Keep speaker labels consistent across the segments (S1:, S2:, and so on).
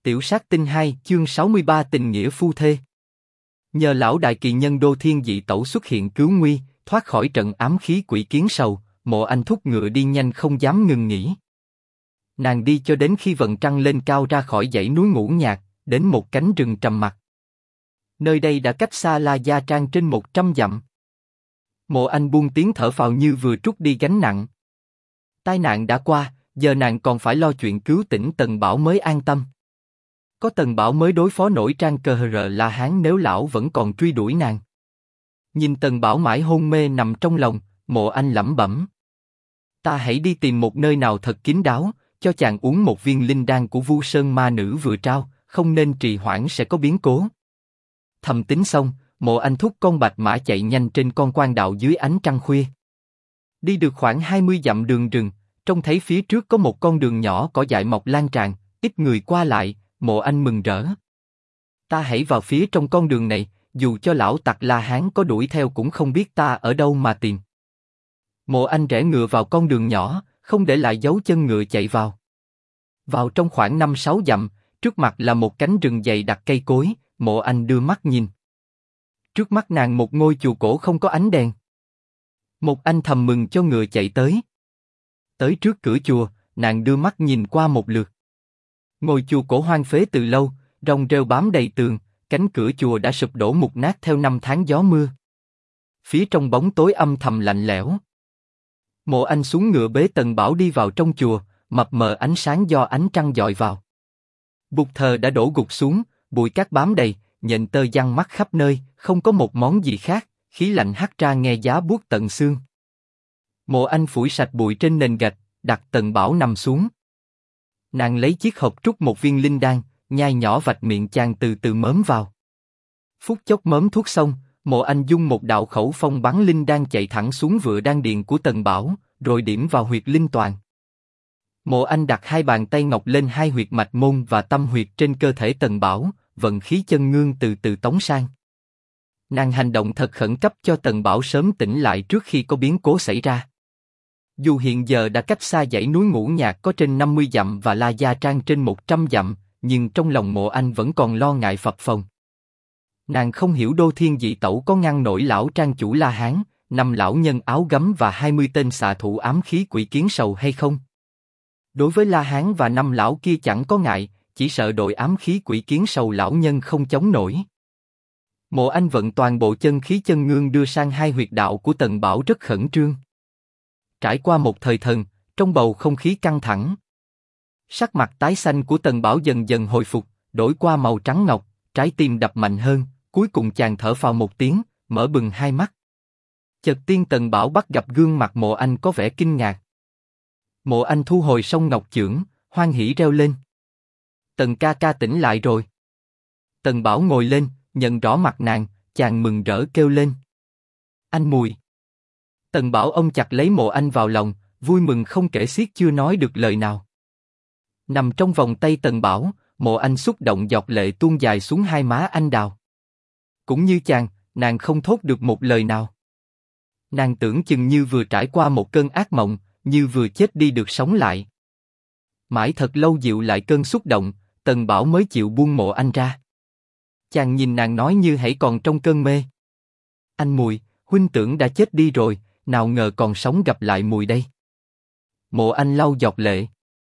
S1: Tiểu sát tinh 2 chương 63 tình nghĩa phu thê. Nhờ lão đại kỳ nhân Đô Thiên Dị Tẩu xuất hiện cứu nguy, thoát khỏi trận ám khí quỷ kiến sầu, Mộ Anh thúc ngựa đi nhanh không dám ngừng nghỉ. Nàng đi cho đến khi vầng trăng lên cao ra khỏi dãy núi ngũ nhạc, đến một cánh rừng trầm mặc. Nơi đây đã cách xa La Gia Trang trên 100 dặm. Mộ Anh buông tiếng thở phào như vừa trút đi gánh nặng. Tai nạn đã qua, giờ nàng còn phải lo chuyện cứu tỉnh Tần Bảo mới an tâm. Có Tần Bảo mới đối phó nổi Trang Cờ Hờ La Hán nếu lão vẫn còn truy đuổi nàng. Nhìn Tần Bảo mãi hôn mê nằm trong lòng, Mộ Anh lẩm bẩm: ta hãy đi tìm một nơi nào thật kín đáo, cho chàng uống một viên linh đan của Vu Sơn ma nữ vừa trao, không nên trì hoãn sẽ có biến cố. Thầm tính xong, Mộ Anh thúc con bạch mã chạy nhanh trên con quan đạo dưới ánh trăng khuya. Đi được khoảng 20 dặm đường rừng, trông thấy phía trước có một con đường nhỏ cỏ dại mọc lan tràn, ít người qua lại. Mộ Anh mừng rỡ: ta hãy vào phía trong con đường này, dù cho lão tặc La Hán có đuổi theo cũng không biết ta ở đâu mà tìm. Mộ Anh rẽ ngựa vào con đường nhỏ, không để lại dấu chân ngựa chạy vào. Vào trong khoảng 5-6 dặm, trước mặt là một cánh rừng dày đặc cây cối. Mộ Anh đưa mắt nhìn. Trước mắt nàng một ngôi chùa cổ không có ánh đèn. Một anh thầm mừng cho ngựa chạy tới. Tới trước cửa chùa, nàng đưa mắt nhìn qua một lượt. Ngôi chùa cổ hoang phế từ lâu, rong rêu bám đầy tường, cánh cửa chùa đã sụp đổ mục nát theo năm tháng gió mưa. Phía trong bóng tối âm thầm lạnh lẽo. Mộ Anh xuống ngựa bế Tần Bảo đi vào trong chùa, mập mờ ánh sáng do ánh trăng dọi vào. Bục thờ đã đổ gục xuống, bụi cát bám đầy, nhện tơ giăng mắt khắp nơi, không có một món gì khác, khí lạnh hắt ra nghe giá buốt tận xương. Mộ Anh phủi sạch bụi trên nền gạch, đặt Tần Bảo nằm xuống. Nàng lấy chiếc hộp trút một viên linh đan, nhai nhỏ vạch miệng chàng từ từ mớm vào. Phút chốc mớm thuốc xong, Mộ Anh dung một đạo khẩu phong bắn linh đan chạy thẳng xuống vựa đan điền của Tần Bảo, rồi điểm vào huyệt linh toàn. Mộ Anh đặt hai bàn tay ngọc lên hai huyệt mạch môn và tâm huyệt trên cơ thể Tần Bảo, vận khí chân ngương từ từ tống sang. Nàng hành động thật khẩn cấp cho Tần Bảo sớm tỉnh lại trước khi có biến cố xảy ra. Dù hiện giờ đã cách xa dãy núi ngũ nhạc có trên 50 dặm và La Gia Trang trên 100 dặm, nhưng trong lòng Mộ Anh vẫn còn lo ngại phập phồng. Nàng không hiểu Đô Thiên Dị Tẩu có ngăn nổi lão trang chủ La Hán, 5 lão nhân áo gấm và 20 tên xạ thủ ám khí quỷ kiến sầu hay không. Đối với La Hán và 5 lão kia chẳng có ngại, chỉ sợ đội ám khí quỷ kiến sầu lão nhân không chống nổi. Mộ Anh vận toàn bộ chân khí chân ngương đưa sang hai huyệt đạo của Tần Bảo rất khẩn trương. Trải qua một thời thần, trong bầu không khí căng thẳng, sắc mặt tái xanh của Tần Bảo dần dần hồi phục, đổi qua màu trắng ngọc, trái tim đập mạnh hơn, cuối cùng chàng thở phào một tiếng, mở bừng hai mắt. Chợt tiên Tần Bảo bắt gặp gương mặt Mộ Anh có vẻ kinh ngạc. Mộ Anh thu hồi song ngọc chưởng, hoan hỉ reo lên: Tần ca ca tỉnh lại rồi. Tần Bảo ngồi lên, nhận rõ mặt nàng, chàng mừng rỡ kêu lên: anh Mùi. Tần Bảo ôm chặt lấy Mộ Anh vào lòng, vui mừng không kể xiết chưa nói được lời nào. Nằm trong vòng tay Tần Bảo, Mộ Anh xúc động giọt lệ tuôn dài xuống hai má anh đào. Cũng như chàng, nàng không thốt được một lời nào. Nàng tưởng chừng như vừa trải qua một cơn ác mộng, như vừa chết đi được sống lại. Mãi thật lâu dịu lại cơn xúc động, Tần Bảo mới chịu buông Mộ Anh ra. Chàng nhìn nàng nói như hãy còn trong cơn mê: anh Mùi, huynh tưởng đã chết đi rồi, nào ngờ còn sống gặp lại Mùi đây. Mộ Anh lau giọt lệ: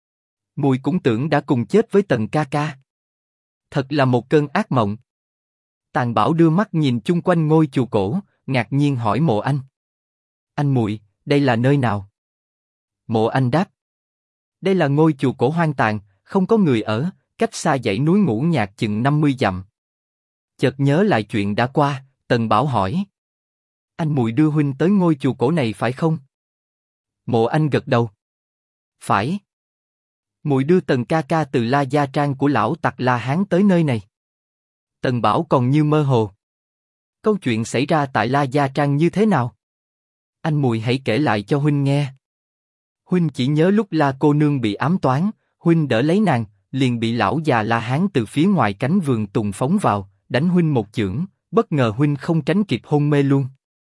S1: Mùi cũng tưởng đã cùng chết với Tần ca ca. Thật là một cơn ác mộng. Tần Bảo đưa mắt nhìn chung quanh ngôi chùa cổ, ngạc nhiên hỏi Mộ Anh: anh Mùi, đây là nơi nào? Mộ Anh đáp: đây là ngôi chùa cổ hoang tàn, không có người ở, cách xa dãy núi ngũ nhạc chừng 50 dặm. Chợt nhớ lại chuyện đã qua, Tần Bảo hỏi: anh Mùi đưa huynh tới ngôi chùa cổ này phải không? Mộ Anh gật đầu: phải. Mùi đưa Tần ca ca từ La Gia Trang của lão tặc La Hán tới nơi này. Tần Bảo còn như mơ hồ: câu chuyện xảy ra tại La Gia Trang như thế nào? Anh Mùi hãy kể lại cho huynh nghe. Huynh chỉ nhớ lúc La cô nương bị ám toán, huynh đỡ lấy nàng, liền bị lão già La Hán từ phía ngoài cánh vườn tùng phóng vào, đánh huynh một chưởng, bất ngờ huynh không tránh kịp hôn mê luôn.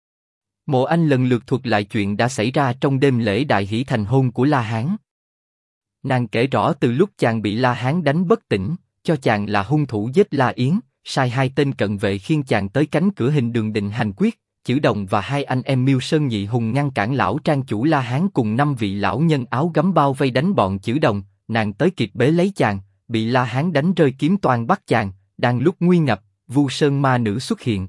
S1: Mộ Anh lần lượt thuật lại chuyện đã xảy ra trong đêm lễ đại hỷ thành hôn của La Hán. Nàng kể rõ từ lúc chàng bị La Hán đánh bất tỉnh, cho chàng là hung thủ giết La Yến, sai hai tên cận vệ khiêng chàng tới cánh cửa hình đường định hành quyết. Chử Đồng và hai anh em Miêu Sơn Nhị Hùng ngăn cản lão trang chủ La Hán cùng 5 vị lão nhân áo gấm bao vây đánh bọn Chử Đồng, nàng tới kịp bế lấy chàng, bị La Hán đánh rơi kiếm toan bắt chàng, đang lúc nguy ngập, Vu Sơn ma nữ xuất hiện.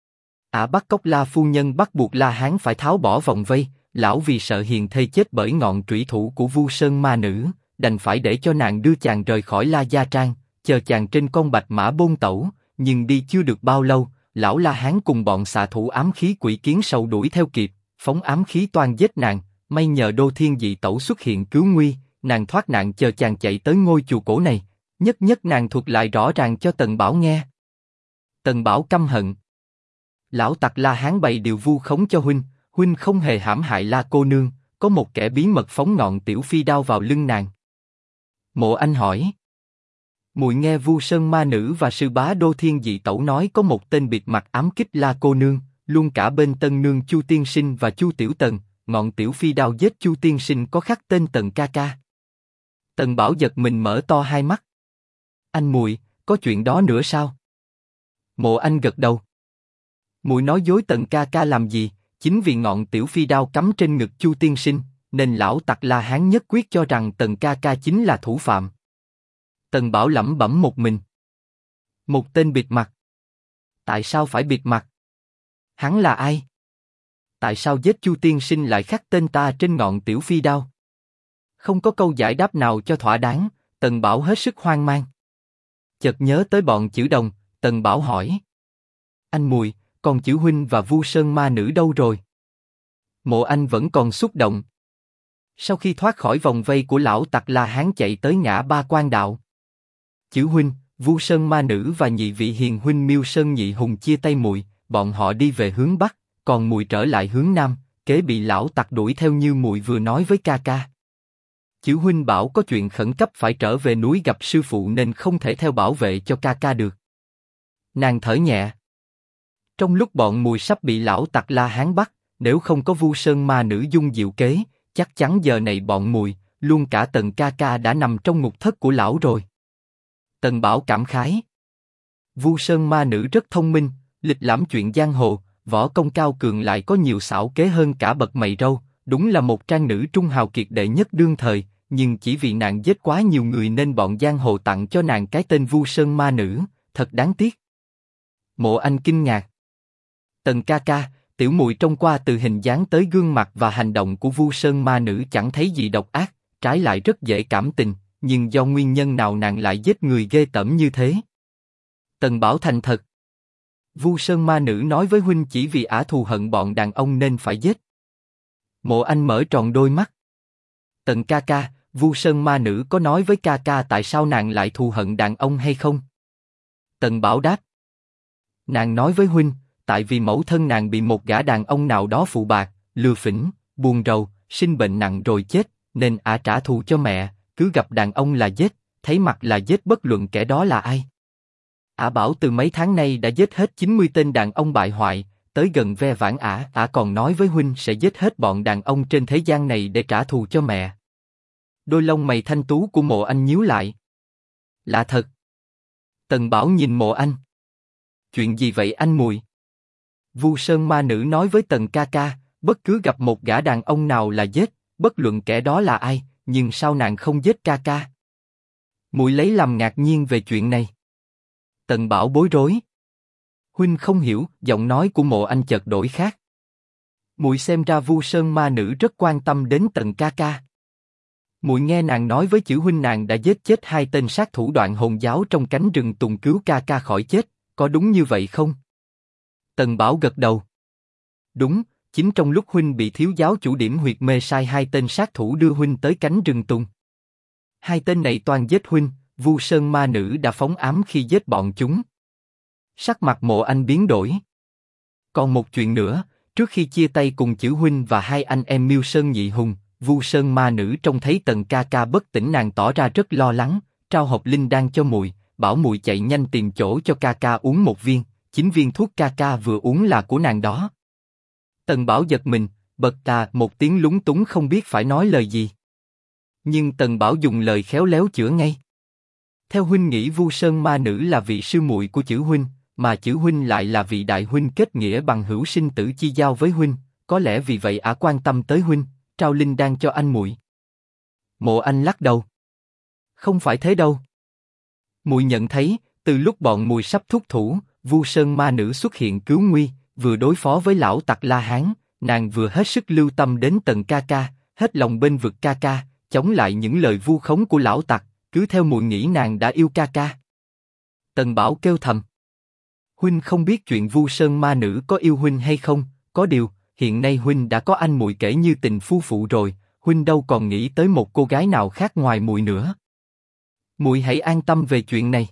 S1: Ả bắt cóc La phu nhân bắt buộc La Hán phải tháo bỏ vòng vây, lão vì sợ hiền thê chết bởi ngọn trủy thủ của Vu Sơn ma nữ, đành phải để cho nàng đưa chàng rời khỏi La Gia Trang, chờ chàng trên con bạch mã bôn tẩu, nhưng đi chưa được bao lâu, lão La Hán cùng bọn xạ thủ ám khí quỷ kiến sầu đuổi theo kịp, phóng ám khí toan giết nàng, may nhờ Đô Thiên Dị Tẩu xuất hiện cứu nguy, nàng thoát nạn chờ chàng chạy tới ngôi chùa cổ này, nhất nhất nàng thuật lại rõ ràng cho Tần Bảo nghe. Tần Bảo căm hận. Lão tặc La Hán bày điều vu khống cho huynh không hề hãm hại La cô nương, có một kẻ bí mật phóng ngọn tiểu phi đao vào lưng nàng. Mộ Anh hỏi. Muội nghe Vu Sơn ma nữ và sư bá Đô Thiên Dị Tẩu nói có một tên bịt mặt ám kích La cô nương, luôn cả bên Tân nương Chu tiên sinh và Chu tiểu tần, ngọn tiểu phi đao giết Chu tiên sinh có khắc tên Tần ca ca. Tần Bảo giật mình mở to hai mắt. Anh muội, có chuyện đó nữa sao? Mộ Anh gật đầu. Muội nói dối Tần ca ca làm gì? Chính vì ngọn tiểu phi đao cắm trên ngực Chu tiên sinh, nên lão tặc La Hán nhất quyết cho rằng Tần ca ca chính là thủ phạm. Tần Bảo lẩm bẩm một mình. Một tên bịt mặt. Tại sao phải bịt mặt? Hắn là ai? Tại sao giết Chu tiên sinh lại khắc tên ta trên ngọn tiểu phi đao? Không có câu giải đáp nào cho thỏa đáng, Tần Bảo hết sức hoang mang. Chợt nhớ tới bọn Chử Đồng, Tần Bảo hỏi. Anh muội, còn Chử huynh và Vu Sơn ma nữ đâu rồi? Mộ Anh vẫn còn xúc động. Sau khi thoát khỏi vòng vây của lão tặc La Hán chạy tới ngã ba quan đạo. Chử huynh, Vu Sơn ma nữ và nhị vị hiền huynh Miêu Sơn Nhị Hùng chia tay muội, bọn họ đi về hướng bắc, còn muội trở lại hướng nam, kế bị lão tặc đuổi theo như muội vừa nói với ca ca. Chử huynh bảo có chuyện khẩn cấp phải trở về núi gặp sư phụ nên không thể theo bảo vệ cho ca ca được. Nàng thở nhẹ. Trong lúc bọn muội sắp bị lão tặc La Hán bắt, nếu không có Vu Sơn ma nữ dung diệu kế, chắc chắn giờ này bọn muội, luôn cả Tần ca ca đã nằm trong ngục thất của lão rồi. Tần Bảo cảm khái. Vu Sơn ma nữ rất thông minh, lịch lãm chuyện giang hồ, võ công cao cường lại có nhiều xảo kế hơn cả bậc mày râu, đúng là một trang nữ trung hào kiệt đệ nhất đương thời, nhưng chỉ vì nàng giết quá nhiều người nên bọn giang hồ tặng cho nàng cái tên Vu Sơn ma nữ, thật đáng tiếc. Mộ Anh kinh ngạc. Tần ca ca, tiểu muội trông qua từ hình dáng tới gương mặt và hành động của Vu Sơn ma nữ chẳng thấy gì độc ác, trái lại rất dễ cảm tình, nhưng do nguyên nhân nào nàng lại giết người ghê tởm như thế? Tần Bảo thành thật. Vu Sơn ma nữ nói với huynh chỉ vì ả thù hận bọn đàn ông nên phải giết. Mộ Anh mở tròn đôi mắt. Tần ca ca, Vu Sơn ma nữ có nói với ca ca tại sao nàng lại thù hận đàn ông hay không? Tần Bảo đáp. Nàng nói với huynh, tại vì mẫu thân nàng bị một gã đàn ông nào đó phụ bạc, lừa phỉnh, buồn rầu, sinh bệnh nặng rồi chết, nên ả trả thù cho mẹ, cứ gặp đàn ông là giết, thấy mặt là giết bất luận kẻ đó là ai. Ả bảo từ mấy tháng nay đã giết hết 90 tên đàn ông bại hoại, tới gần ve vãn ả còn nói với huynh sẽ giết hết bọn đàn ông trên thế gian này để trả thù cho mẹ. Đôi lông mày thanh tú của Mộ Anh nhíu lại. Lạ thật. Tần Bảo nhìn Mộ Anh. Chuyện gì vậy anh muội? Vu Sơn ma nữ nói với Tần ca ca, bất cứ gặp một gã đàn ông nào là giết, bất luận kẻ đó là ai, nhưng sao nàng không giết ca ca? Muội lấy làm ngạc nhiên về chuyện này. Tần Bảo bối rối. Huynh không hiểu, giọng nói của Mộ Anh chợt đổi khác. Muội xem ra Vu Sơn ma nữ rất quan tâm đến Tần ca ca. Muội nghe nàng nói với Chử huynh nàng đã giết chết 2 tên sát thủ Đoạn Hồn giáo trong cánh rừng tùng cứu ca ca khỏi chết, có đúng như vậy không? Tần Bảo gật đầu. Đúng, chính trong lúc huynh bị thiếu giáo chủ Điểm Huyệt mê sai 2 tên sát thủ đưa huynh tới cánh rừng tùng. 2 tên này toàn giết huynh, Vu Sơn ma nữ đã phóng ám khi giết bọn chúng. Sắc mặt Mộ Anh biến đổi. Còn một chuyện nữa, trước khi chia tay cùng Chử huynh và 2 anh em Miêu Sơn Nhị Hùng, Vu Sơn ma nữ trông thấy Tần ca ca bất tỉnh nàng tỏ ra rất lo lắng, trao hộp linh đan cho muội, bảo muội chạy nhanh tìm chỗ cho ca ca uống một viên, 9 viên thuốc ca ca vừa uống là của nàng đó. Tần Bảo giật mình, bật ta một tiếng lúng túng không biết phải nói lời gì. Nhưng Tần Bảo dùng lời khéo léo chữa ngay. Theo huynh nghĩ Vu Sơn ma nữ là vị sư muội của chữ huynh, mà chữ huynh lại là vị đại huynh kết nghĩa bằng hữu sinh tử chi giao với huynh, có lẽ vì vậy ả quan tâm tới huynh, trao linh đan cho anh muội. Mộ Anh lắc đầu. Không phải thế đâu. Muội nhận thấy, từ lúc bọn muội sắp thúc thủ, Vu Sơn ma nữ xuất hiện cứu nguy, vừa đối phó với lão tặc La Hán, nàng vừa hết sức lưu tâm đến Tần ca ca, hết lòng bên vực ca ca, chống lại những lời vu khống của lão tặc, cứ theo muội nghĩ nàng đã yêu ca ca. Tần Bảo kêu thầm. Huynh không biết chuyện Vu Sơn ma nữ có yêu huynh hay không, có điều, hiện nay huynh đã có anh muội kể như tình phu phụ rồi, huynh đâu còn nghĩ tới một cô gái nào khác ngoài muội nữa. Muội hãy an tâm về chuyện này.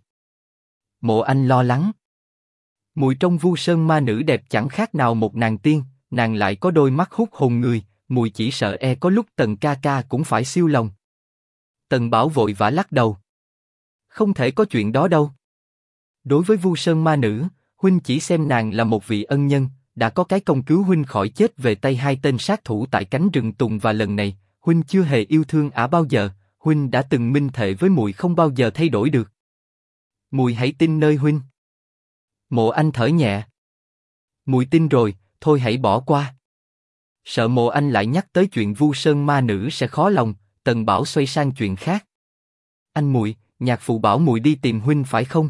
S1: Mộ Anh lo lắng. Muội trong Vu Sơn ma nữ đẹp chẳng khác nào một nàng tiên, nàng lại có đôi mắt hút hồn người, muội chỉ sợ có lúc Tần ca ca cũng phải siêu lòng. Tần Bảo vội vã lắc đầu. Không thể có chuyện đó đâu. Đối với Vu Sơn ma nữ, huynh chỉ xem nàng là một vị ân nhân, đã có cái công cứu huynh khỏi chết về tay hai tên sát thủ tại cánh rừng tùng, và lần này, huynh chưa hề yêu thương ả bao giờ, huynh đã từng minh thệ với muội không bao giờ thay đổi được. Muội hãy tin nơi huynh. Mộ Anh thở nhẹ. Muội tin rồi, thôi hãy bỏ qua. Sợ Mộ Anh lại nhắc tới chuyện Vu Sơn ma nữ sẽ khó lòng, Tần Bảo xoay sang chuyện khác. Anh muội, nhạc phụ bảo muội đi tìm huynh phải không?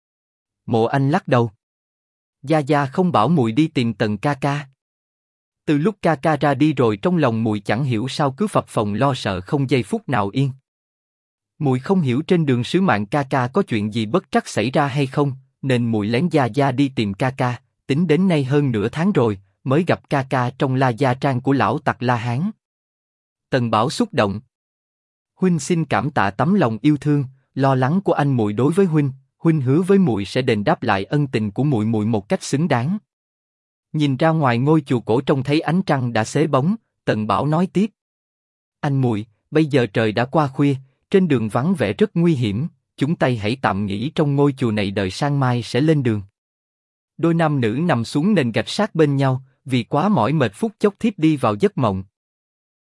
S1: Mộ Anh lắc đầu. Gia Gia không bảo muội đi tìm Tần ca ca. Từ lúc ca ca ra đi rồi trong lòng muội chẳng hiểu sao cứ phập phồng lo sợ không giây phút nào yên. Muội không hiểu trên đường sứ mạng ca ca có chuyện gì bất trắc xảy ra hay không, nên muội lén Gia Gia đi tìm ca ca, tính đến nay hơn nửa tháng rồi, mới gặp ca ca trong La Gia Trang của lão tặc La Hán. Tần Bảo xúc động. Huynh xin cảm tạ tấm lòng yêu thương, lo lắng của anh muội đối với huynh, huynh hứa với muội sẽ đền đáp lại ân tình của muội muội một cách xứng đáng. Nhìn ra ngoài ngôi chùa cổ trông thấy ánh trăng đã xế bóng, Tần Bảo nói tiếp. Anh muội, bây giờ trời đã qua khuya, trên đường vắng vẻ rất nguy hiểm, chúng ta hãy tạm nghỉ trong ngôi chùa này đợi sang mai sẽ lên đường. Đôi nam nữ nằm xuống nền gạch sát bên nhau, vì quá mỏi mệt phút chốc thiếp đi vào giấc mộng.